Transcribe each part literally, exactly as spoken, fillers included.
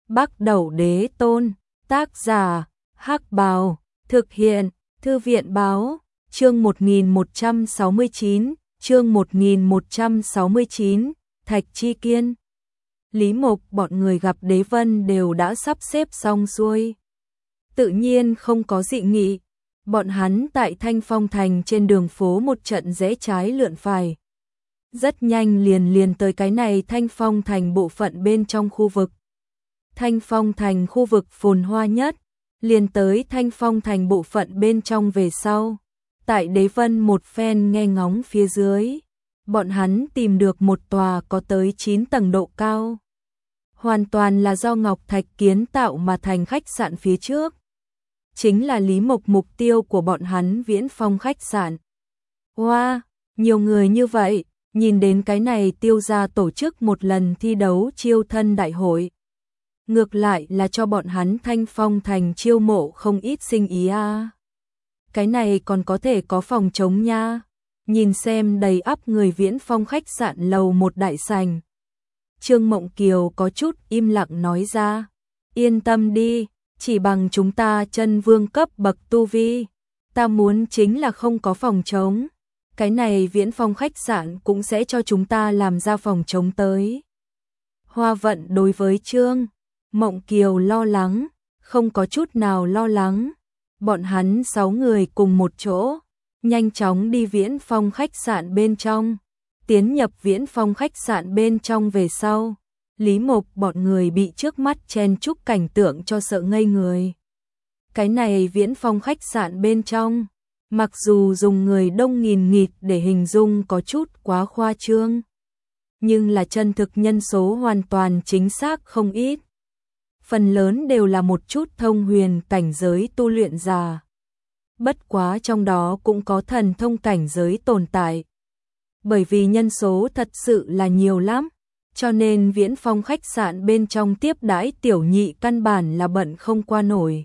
Bắc Đẩu Đế Tôn, tác giả, Hắc Bào, thực hiện, Thư viện Báo, chương một nghìn một trăm sáu mươi chín, chương một nghìn một trăm sáu mươi chín, Thạch Chi Kiên. Lý Mộc bọn người gặp Đế Vân đều đã sắp xếp xong xuôi. Tự nhiên không có dị nghị, bọn hắn tại Thanh Phong Thành trên đường phố một trận rẽ trái lượn phải. Rất nhanh liền liền tới cái này Thanh Phong Thành bộ phận bên trong khu vực. Thanh Phong Thành khu vực phồn hoa nhất, liền tới Thanh Phong Thành bộ phận bên trong về sau. Tại Đế Vân một phen nghe ngóng phía dưới, bọn hắn tìm được một tòa có tới chín tầng độ cao. Hoàn toàn là do ngọc thạch kiến tạo mà thành khách sạn phía trước. Chính là Lý Mộc mục tiêu của bọn hắn Viễn Phong khách sạn. Wow, nhiều người như vậy, nhìn đến cái này Tiêu gia tổ chức một lần thi đấu chiêu thân đại hội. Ngược lại là cho bọn hắn Thanh Phong Thành chiêu mộ không ít sinh ý a. À. Cái này còn có thể có phòng trống nha. Nhìn xem đầy ắp người Viễn Phong khách sạn lầu một đại sảnh. Trương Mộng Kiều có chút im lặng nói ra. Yên tâm đi, chỉ bằng chúng ta chân vương cấp bậc tu vi. Ta muốn chính là không có phòng trống. Cái này Viễn Phong khách sạn cũng sẽ cho chúng ta làm ra phòng trống tới. Hoa Vận đối với Trương Mộng Kiều lo lắng, không có chút nào lo lắng. Bọn hắn sáu người cùng một chỗ, nhanh chóng đi Viễn Phong khách sạn bên trong. Tiến nhập Viễn Phong khách sạn bên trong về sau, Lý Mộc bọn người bị trước mắt chen chúc cảnh tượng cho sợ ngây người. Cái này Viễn Phong khách sạn bên trong, mặc dù dùng người đông nghìn nghịt để hình dung có chút quá khoa trương, nhưng là chân thực nhân số hoàn toàn chính xác không ít. Phần lớn đều là một chút thông huyền cảnh giới tu luyện giả. Bất quá trong đó cũng có thần thông cảnh giới tồn tại. Bởi vì nhân số thật sự là nhiều lắm, cho nên Viễn Phong khách sạn bên trong tiếp đãi tiểu nhị căn bản là bận không qua nổi.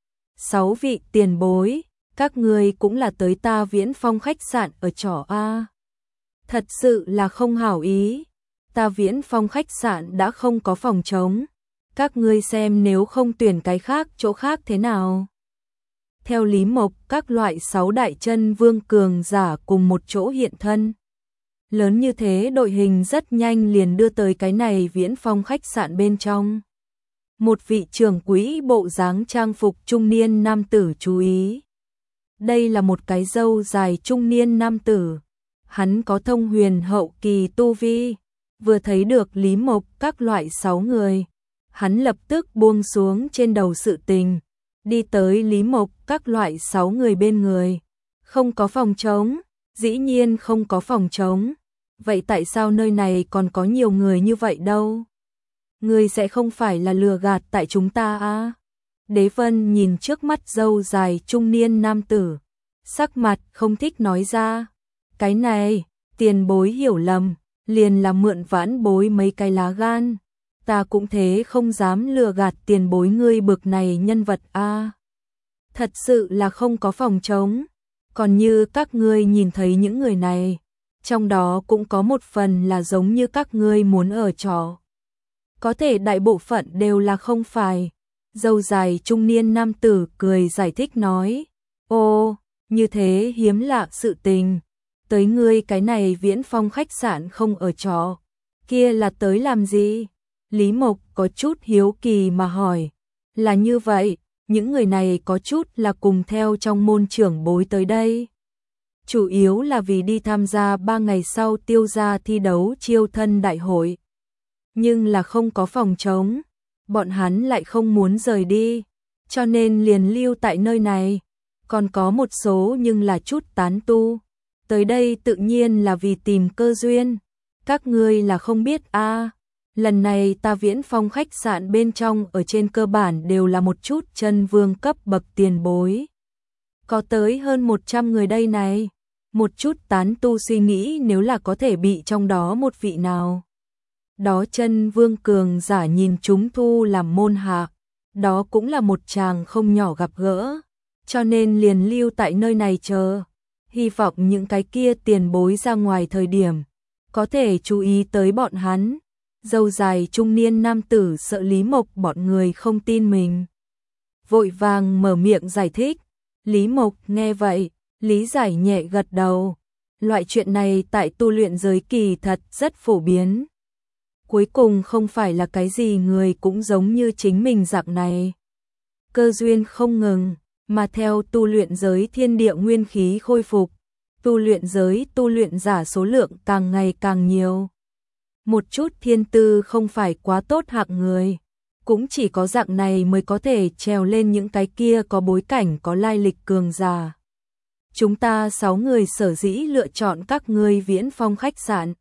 Sáu vị tiền bối, các ngươi cũng là tới ta Viễn Phong khách sạn ở trọ a. Thật sự là không hảo ý, ta Viễn Phong khách sạn đã không có phòng trống. Các ngươi xem nếu không tuyển cái khác chỗ khác thế nào. Theo Lý Mộc, các loại sáu đại chân vương cường giả cùng một chỗ hiện thân. Lớn như thế đội hình rất nhanh liền đưa tới cái này Viễn Phong khách sạn bên trong. Một vị trưởng quỹ bộ dáng trang phục trung niên nam tử chú ý. Đây là một cái râu dài trung niên nam tử. Hắn có thông huyền hậu kỳ tu vi. Vừa thấy được Lý Mộc các loại sáu người, hắn lập tức buông xuống trên đầu sự tình, đi tới Lý Mộc các loại sáu người bên người. Không có phòng trống, dĩ nhiên không có phòng trống. Vậy tại sao nơi này còn có nhiều người như vậy đâu? Ngươi sẽ không phải là lừa gạt tại chúng ta à? Đế Vân nhìn trước mắt râu dài trung niên nam tử, sắc mặt không thích nói ra. Cái này, tiền bối hiểu lầm, liền là mượn vãn bối mấy cái lá gan. Ta cũng thế không dám lừa gạt tiền bối ngươi bực này nhân vật a. À. Thật sự là không có phòng trống. Còn như các ngươi nhìn thấy những người này, trong đó cũng có một phần là giống như các ngươi muốn ở trọ. Có thể đại bộ phận đều là không phải. Râu dài trung niên nam tử cười giải thích nói. Ô, như thế hiếm lạ sự tình. Tới ngươi cái này Viễn Phong khách sạn không ở trọ. Kia là tới làm gì? Lý Mộc có chút hiếu kỳ mà hỏi. Là như vậy, những người này có chút là cùng theo trong môn trưởng bối tới đây. Chủ yếu là vì đi tham gia ba ngày sau Tiêu gia thi đấu chiêu thân đại hội. Nhưng là không có phòng trống, bọn hắn lại không muốn rời đi, cho nên liền lưu tại nơi này. Còn có một số nhưng là chút tán tu. Tới đây tự nhiên là vì tìm cơ duyên. Các ngươi là không biết a. À. Lần này ta Viễn Phong khách sạn bên trong ở trên cơ bản đều là một chút chân vương cấp bậc tiền bối. Có tới hơn một trăm người đây này. Một chút tán tu suy nghĩ nếu là có thể bị trong đó một vị nào. Đó chân vương cường giả nhìn chúng thu làm môn hạ. Đó cũng là một chàng không nhỏ gặp gỡ. Cho nên liền lưu tại nơi này chờ. Hy vọng những cái kia tiền bối ra ngoài thời điểm có thể chú ý tới bọn hắn. Râu dài trung niên nam tử sợ Lý Mộc bọn người không tin mình, vội vàng mở miệng giải thích. Lý Mộc nghe vậy, lý giải nhẹ gật đầu. Loại chuyện này tại tu luyện giới kỳ thật rất phổ biến. Cuối cùng không phải là cái gì người cũng giống như chính mình dạng này. Cơ duyên không ngừng, mà theo tu luyện giới thiên địa nguyên khí khôi phục, tu luyện giới tu luyện giả số lượng càng ngày càng nhiều. Một chút thiên tư không phải quá tốt hạng người, cũng chỉ có dạng này mới có thể trèo lên những cái kia có bối cảnh có lai lịch cường giả. Chúng ta sáu người sở dĩ lựa chọn các ngươi Viễn Phong khách sạn.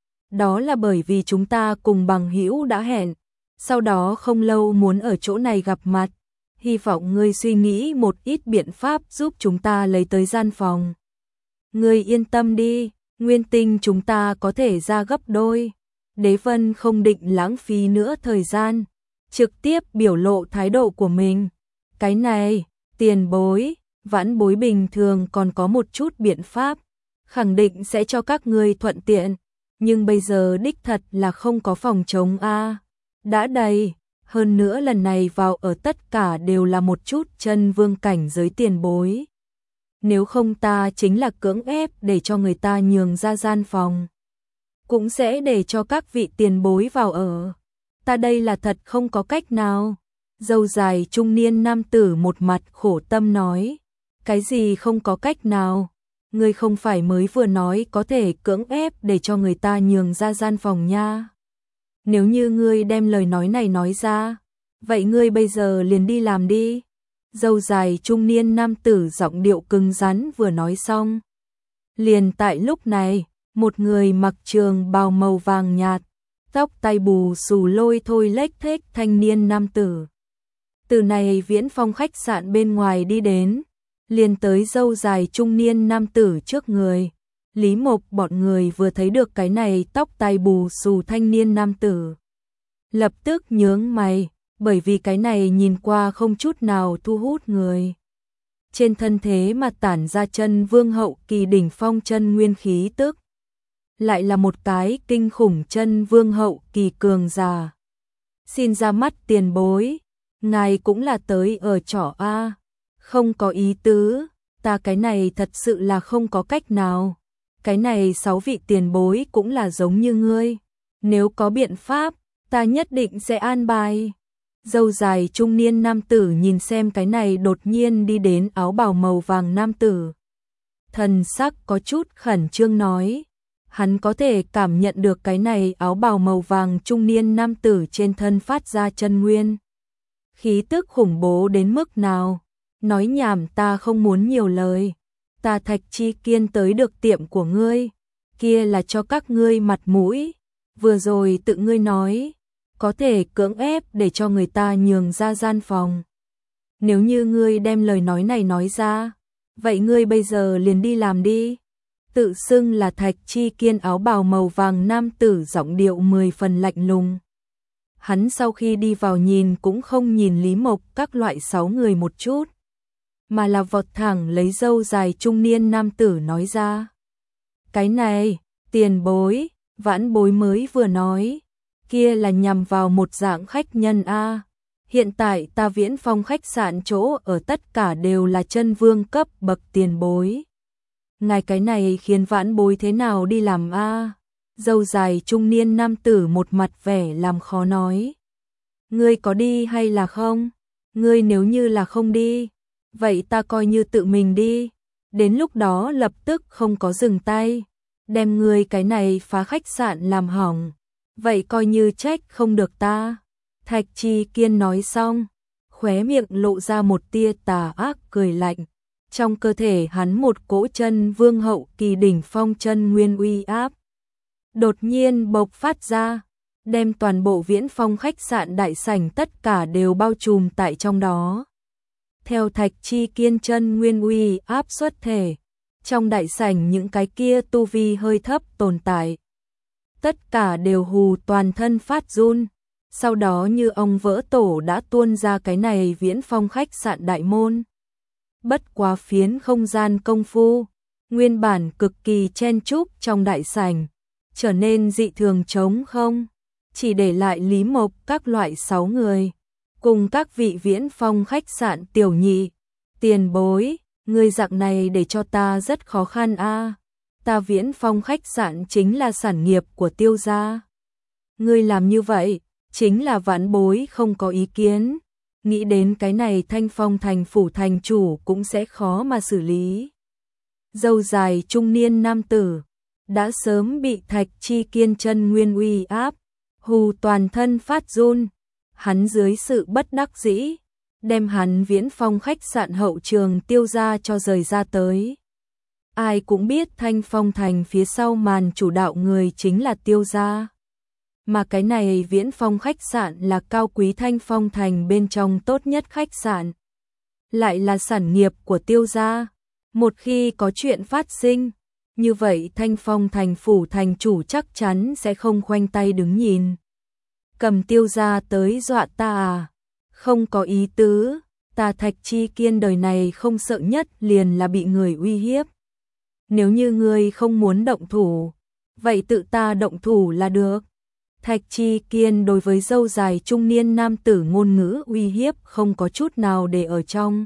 Đó là bởi vì chúng ta cùng bằng hữu đã hẹn, sau đó không lâu muốn ở chỗ này gặp mặt. Hy vọng ngươi suy nghĩ một ít biện pháp giúp chúng ta lấy tới gian phòng. Ngươi yên tâm đi, nguyên tinh chúng ta có thể ra gấp đôi. Đế Vân không định lãng phí nữa thời gian, trực tiếp biểu lộ thái độ của mình. Cái này, tiền bối, vãn bối bình thường còn có một chút biện pháp, khẳng định sẽ cho các ngươi thuận tiện, nhưng bây giờ đích thật là không có phòng trống a, đã đầy, hơn nữa lần này vào ở tất cả đều là một chút chân vương cảnh giới tiền bối. Nếu không ta chính là cưỡng ép để cho người ta nhường ra gian phòng, cũng sẽ để cho các vị tiền bối vào ở. Ta đây là thật không có cách nào. Râu dài trung niên nam tử một mặt khổ tâm nói. Cái gì không có cách nào? Ngươi không phải mới vừa nói có thể cưỡng ép để cho người ta nhường ra gian phòng nha. Nếu như ngươi đem lời nói này nói ra, vậy ngươi bây giờ liền đi làm đi. Râu dài trung niên nam tử giọng điệu cứng rắn vừa nói xong. Liền tại lúc này, một người mặc trường bào màu vàng nhạt, tóc tai bù xù lôi thôi lếch thếch thanh niên nam tử. Từ này Viễn Phong khách sạn bên ngoài đi đến, liền tới râu dài trung niên nam tử trước người. Lý Mộc bọn người vừa thấy được cái này tóc tai bù xù thanh niên nam tử, lập tức nhướng mày, bởi vì cái này nhìn qua không chút nào thu hút người. Trên thân thế mà tản ra chân vương hậu kỳ đỉnh phong chân nguyên khí tức, lại là một cái kinh khủng chân vương hậu kỳ cường giả. Xin ra mắt tiền bối, ngài cũng là tới ở trọ a? Không có ý tứ, ta cái này thật sự là không có cách nào. Cái này sáu vị tiền bối cũng là giống như ngươi, nếu có biện pháp, ta nhất định sẽ an bài. Râu dài trung niên nam tử nhìn xem cái này đột nhiên đi đến áo bào màu vàng nam tử, thần sắc có chút khẩn trương nói. Hắn có thể cảm nhận được cái này áo bào màu vàng trung niên nam tử trên thân phát ra chân nguyên khí tức khủng bố đến mức nào. Nói nhảm, ta không muốn nhiều lời. Ta Thạch Chi Kiên tới được tiệm của ngươi, kia là cho các ngươi mặt mũi. Vừa rồi tự ngươi nói, có thể cưỡng ép để cho người ta nhường ra gian phòng. Nếu như ngươi đem lời nói này nói ra, vậy ngươi bây giờ liền đi làm đi. Tự xưng là Thạch Chi Kiên áo bào màu vàng nam tử giọng điệu mười phần lạnh lùng. Hắn sau khi đi vào nhìn cũng không nhìn Lý Mộc các loại sáu người một chút, mà là vọt thẳng lấy râu dài trung niên nam tử nói ra. Cái này, tiền bối, vãn bối mới vừa nói, kia là nhằm vào một dạng khách nhân a. Hiện tại ta Viễn Phong khách sạn chỗ ở tất cả đều là chân vương cấp bậc tiền bối. Ngài cái này khiến vãn bối thế nào đi làm a? Râu dài trung niên nam tử một mặt vẻ làm khó nói. Ngươi có đi hay là không? Ngươi nếu như là không đi, vậy ta coi như tự mình đi. Đến lúc đó lập tức không có dừng tay, đem ngươi cái này phá khách sạn làm hỏng, vậy coi như trách không được ta. Thạch Chi Kiên nói xong, khóe miệng lộ ra một tia tà ác cười lạnh. Trong cơ thể hắn một cỗ chân vương hậu kỳ đỉnh phong chân nguyên uy áp đột nhiên bộc phát ra, đem toàn bộ Viễn Phong khách sạn đại sảnh tất cả đều bao trùm tại trong đó. Theo Thạch Chi Kiên chân nguyên uy áp xuất thể, trong đại sảnh những cái kia tu vi hơi thấp tồn tại, tất cả đều hù toàn thân phát run, sau đó như ong vỡ tổ đã tuôn ra cái này Viễn Phong khách sạn đại môn. Bất quá phiến không gian công phu, nguyên bản cực kỳ chen chúc trong đại sảnh, trở nên dị thường trống không. chỉ để lại Lý Mộc các loại sáu người, cùng các vị Viễn Phong khách sạn tiểu nhị. Tiền bối, người dạng này để cho ta rất khó khăn a. Ta Viễn Phong khách sạn chính là sản nghiệp của Tiêu gia. Ngươi làm như vậy, chính là vãn bối không có ý kiến. Nghĩ đến cái này Thanh Phong thành phủ thành chủ cũng sẽ khó mà xử lý. Râu dài trung niên nam tử, đã sớm bị Thạch Chi Kiên chân nguyên uy áp, hù toàn thân phát run. Hắn dưới sự bất đắc dĩ, đem hắn Viễn Phong khách sạn hậu trường Tiêu gia cho rời ra tới. Ai cũng biết Thanh Phong thành phía sau màn chủ đạo người chính là Tiêu gia. Mà cái này Viễn Phong khách sạn là cao quý Thanh Phong thành bên trong tốt nhất khách sạn. Lại là sản nghiệp của Tiêu gia. Một khi có chuyện phát sinh, như vậy Thanh Phong thành phủ thành chủ chắc chắn sẽ không khoanh tay đứng nhìn. Cầm Tiêu gia tới dọa ta à? Không có ý tứ, ta Thạch Chi Kiên đời này không sợ nhất liền là bị người uy hiếp. Nếu như ngươi không muốn động thủ, vậy tự ta động thủ là được. Thạch Chi Kiên đối với râu dài trung niên nam tử ngôn ngữ uy hiếp không có chút nào để ở trong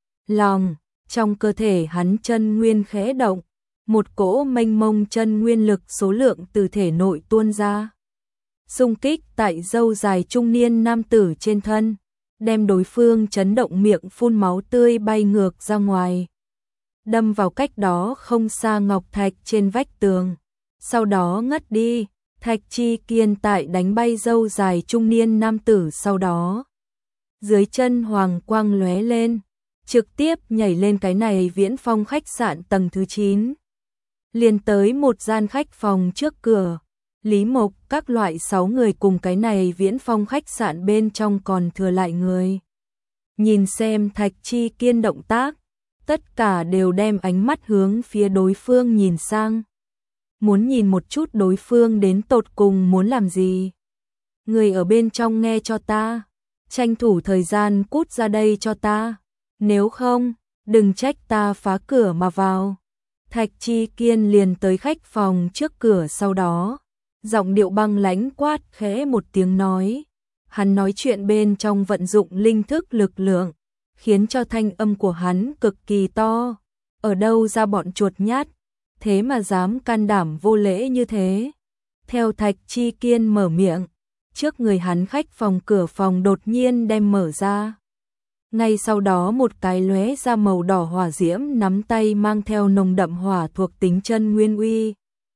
lòng. Trong cơ thể hắn chân nguyên khẽ động, một cỗ mênh mông chân nguyên lực số lượng từ thể nội tuôn ra, xung kích tại râu dài trung niên nam tử trên thân, đem đối phương chấn động miệng phun máu tươi bay ngược ra ngoài, đâm vào cách đó không xa ngọc thạch trên vách tường, sau đó ngất đi. Thạch Chi Kiên tại đánh bay râu dài trung niên nam tử sau đó, dưới chân hoàng quang lóe lên, trực tiếp nhảy lên cái này Viễn Phong khách sạn tầng thứ chín. Liền tới một gian khách phòng trước cửa, Lý Mộc các loại sáu người cùng cái này Viễn Phong khách sạn bên trong còn thừa lại người. Nhìn xem Thạch Chi Kiên động tác, tất cả đều đem ánh mắt hướng phía đối phương nhìn sang. Muốn nhìn một chút đối phương đến tột cùng muốn làm gì. Người ở bên trong nghe cho ta, tranh thủ thời gian cút ra đây cho ta, nếu không, đừng trách ta phá cửa mà vào. Thạch Chi Kiên liền tới khách phòng trước cửa, sau đó giọng điệu băng lãnh quát khẽ một tiếng nói. Hắn nói chuyện bên trong vận dụng linh thức lực lượng, khiến cho thanh âm của hắn cực kỳ to. Ở đâu ra bọn chuột nhát, thế mà dám can đảm vô lễ như thế. Theo Thạch Chi Kiên mở miệng, trước người hắn khách phòng cửa phòng đột nhiên đem mở ra. Ngay sau đó một cái lóe ra màu đỏ hỏa diễm nắm tay mang theo nồng đậm hỏa thuộc tính chân nguyên uy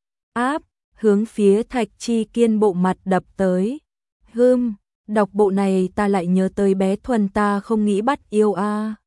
áp, hướng phía Thạch Chi Kiên bộ mặt đập tới. Hừm, đọc bộ này ta lại nhớ tới bé Thuần ta không nghĩ bắt yêu a.